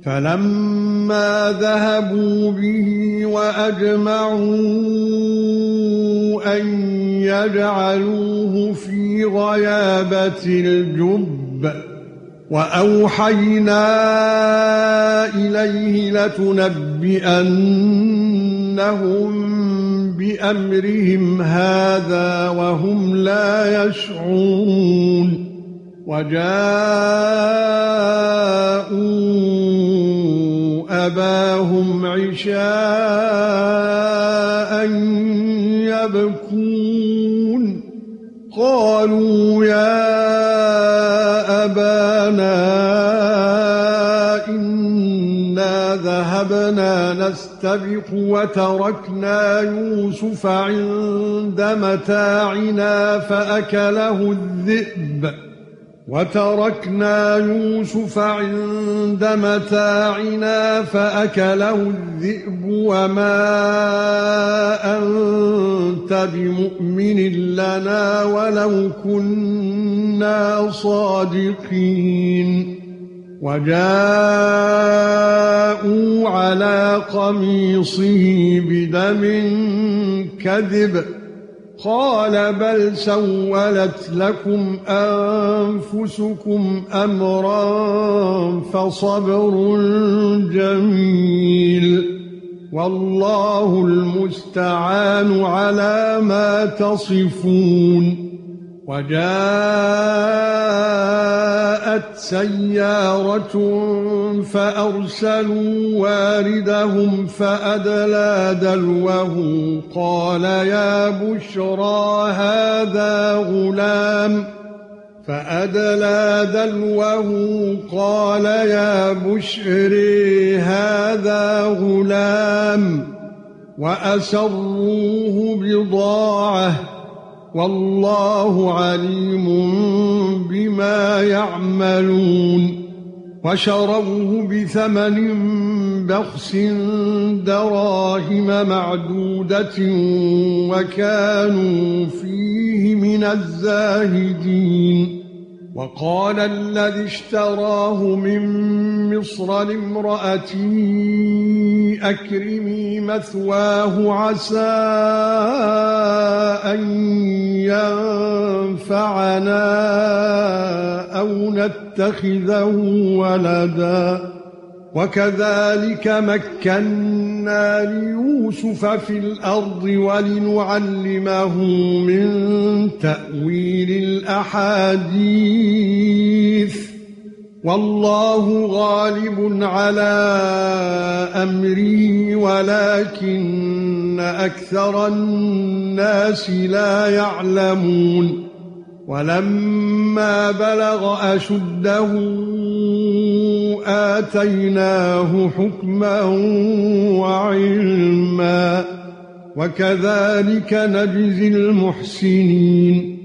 فَلَمَّا ذَهَبُوا بِهِ وَأَجْمَعُوا أَن يَجْعَلُوهُ فِي غَيَابَتِ الْجُبِّ وَأَوْحَيْنَا إِلَيْهِ لَتُنَبِّئَنَّهُم بِأَمْرِهِمْ هَذَا وَهُمْ لَا يَشْعُرُونَ وَجَاءُوا أَبَاهُمْ عِشَاءً يَبْكُونَ قَالُوا يَا أَبَانَا إِنَّا ذَهَبْنَا نَسْتَبِقُ وَتَرَكْنَا يُوسُفَ عِندَ مَتَاعِنَا فَأَكَلَهُ الذِّئْبُ وَمَا أَنْتَ بِمُؤْمِنٍ لَنَا وَلَوْ كُنَّا صَادِقِينَ وَجَاءُوا عَلَى قَمِيصِهِ بِدَمٍ كَذِبٍ قَالَ بَلْ سَوَّلَتْ لَكُمْ أَنفُسُكُمْ أَمْرًا فَصَبْرٌ جَمِيلٌ وَاللَّهُ الْمُسْتَعَانُ عَلَى مَا تَصِفُونَ وَجَاءَتْ سَيَّارَةٌ فَأَرْسَلُوا وَارِدَهُمْ فَأَدْلَىٰ دَلْوَهُ قَالَ يَا بُشْرَىٰ هَٰذَا غُلَامٌ وَأَسَرُّوهُ بِضَاعَةً وَاللَّهُ عَلِيمٌ بِمَا يَعْمَلُونَ وَشَرَوْهُ بِثَمَنٍ بَخْسٍ دَرَاهِمَ مَعْدُودَةٍ وَكَانُوا فِيهِ مِنَ الزَّاهِدِينَ وَقَالَ الَّذِي اشْتَرَاهُ مِنْ مِصْرَ لِامْرَأَتِهِ أَكْرِمِي مَثْوَاهُ عَسَىٰ أَنْ يَنفَعَنَا أَوْ نَتَّخِذَهُ وَلَدًا وَكَذَلِكَ مَكَّنَّا لِيُوسُفَ فِي الْأَرْضِ وَلِنُعَلِّمَهُ مِنْ تَأْوِيلِ الْأَحَادِيثِ وَاللَّهُ غَالِبٌ عَلَى أَمْرِهِ وَلَكِنَّ أَكْثَرَ النَّاسِ لَا يَعْلَمُونَ وَلَمَّا بَلَغَ أَشُدَّهُ آتَيْنَاهُ حُكْمًا وَعِلْمًا وَكَذَلِكَ نَجْزِي الْمُحْسِنِينَ